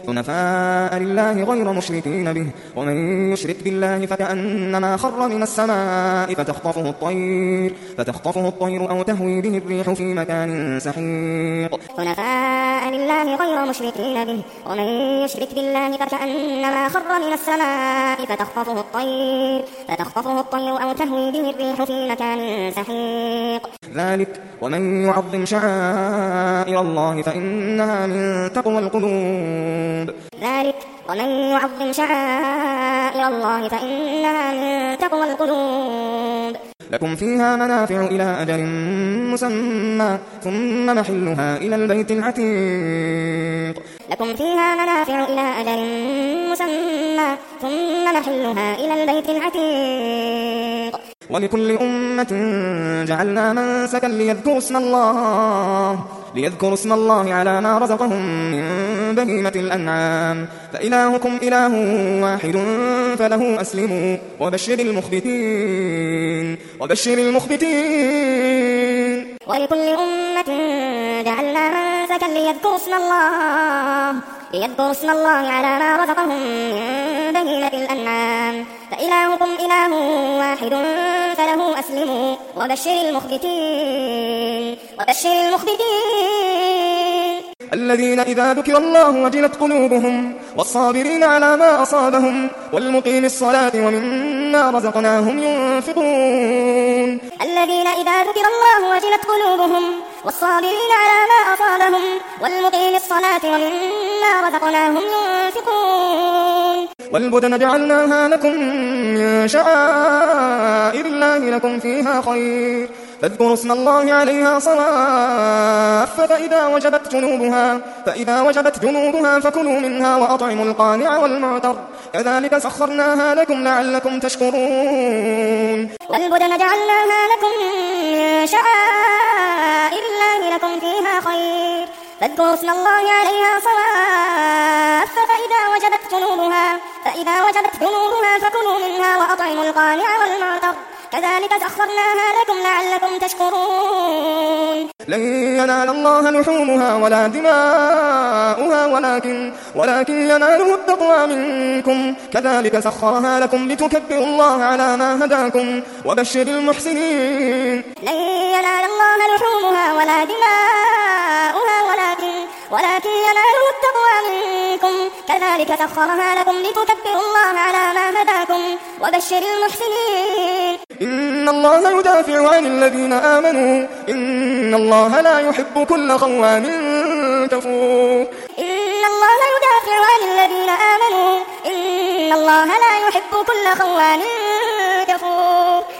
حنفاء لله غير مشركين به ومن يشرك بالله فكأنما خر من السماء فتخطفه الطير أو تهوي به الريح في مكان سحيق حنفاء لله غير مشركين به ومن يشرك بالله فكأنما خر من السماء فتخطفه الطير أو تهوي به الريح في مكان سحيق ذلك ومن يعظم شعائر الله فإنها من تقوى القلوب لكم فيها منافع إلى أجل مسمى ثم محلها إلى البيت العتيق ولكل أمة جعلنا منسكا ليذكروا اسم الله على ما رزقهم من بهيمة الأنعام فإلهكم إله واحد فله أسلموا وبشر المخبتين ولكل أمة جعلنا منسكا ليذكروا اسم الله على ما رزقهم من بهيمة الأنعام فإلهكم إله واحد فله أسلموا وبشر المخبتين الذين إذا ذكر الله وجلت قلوبهم والصابرين على ما أصابهم والمقيم الصلاة ومما رزقناهم ينفقون الذين إذا ذكر الله وجلت قلوبهم والصابرين على ما أصابهم والمقيم الصلاة ومما رزقناهم ينفقون والبدن جعلناها لكم من شعائر الله لكم فيها خير فاذكروا اسم الله عليها صواف فإذا وجبت جنوبها فكلوا منها وأطعموا القانع والمعتر كذلك سخرناها لكم لعلكم تشكرون والبدن جعلناها لكم من شعائر الله لكم فيها خير فاذكروا اسم الله عليها صواف فإذا وجبت جنوبها فكلوا منها وأطعموا القانع والمعتر كذلك سخرناها لكم لعلكم تشكرون لن ينال الله لحومها ولا دماؤها ولكن يناله التقوى منكم كذلك سخرها لكم لتكبروا الله على ما هداكم وبشر المحسنين لن ينال الله لحومها ولا دماؤها ولكن يناله التقوى منكم كذلك سخرها لكم لتكبروا الله على ما هداكم وبشر المحسنين إن الله يدافع عن الذين آمنوا إن الله لا يحب كل خوان كفور إن الله يدافع عن الذين آمنوا إن الله لا يحب كل خوان كفور